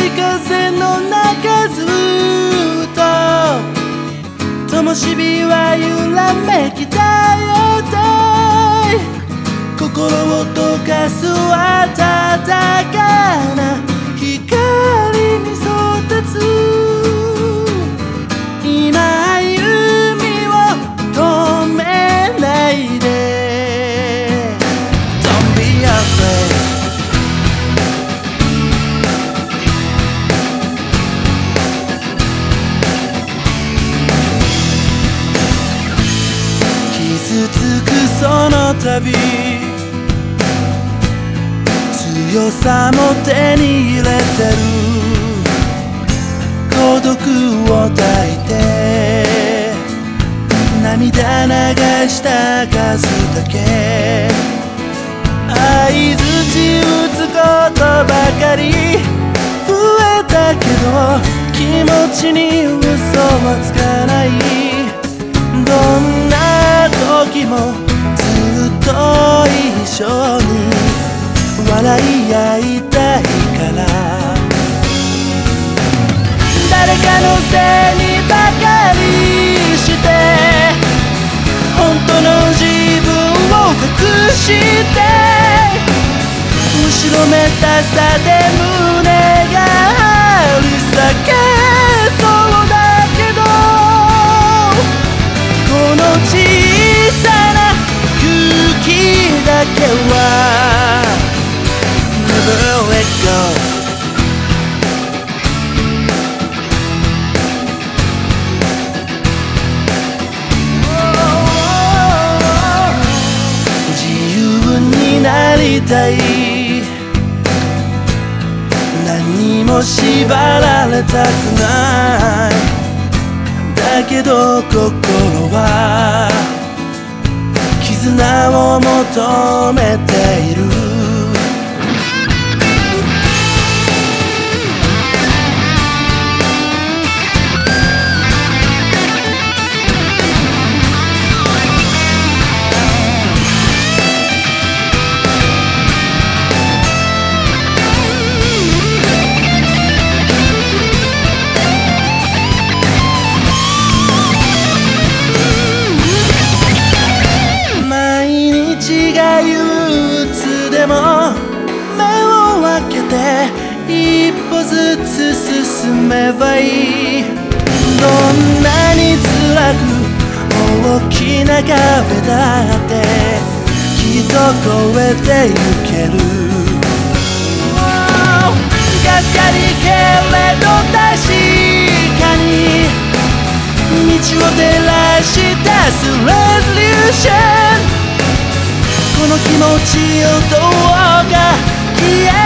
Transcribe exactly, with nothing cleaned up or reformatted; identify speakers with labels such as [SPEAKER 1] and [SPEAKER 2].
[SPEAKER 1] い風の中ずっと灯火は揺らめきたよって心を溶かす暖かな光に沿ってつ今歩みを止めないで Don't be afraid傷つくその度強さも手に入れてる孤独を抱いて涙流した数だけ相づち打つことばかり増えたけど気持ちに嘘はつかないどんな時もずっと一緒に笑い合いたいから誰かのせいにばかりして本当の自分を隠して後ろめたさで胸が張り裂けそうだけどこの小さな空気だけは Never let go 自由になりたい何にも縛られたくないだけど心は絆を求めている一歩ずつ進めばいいどんなに辛く大きな壁だってきっと越えてゆける、oh、かすかにけれど確かに道を照らし出すレゾリューションこの気持ちをどうか消え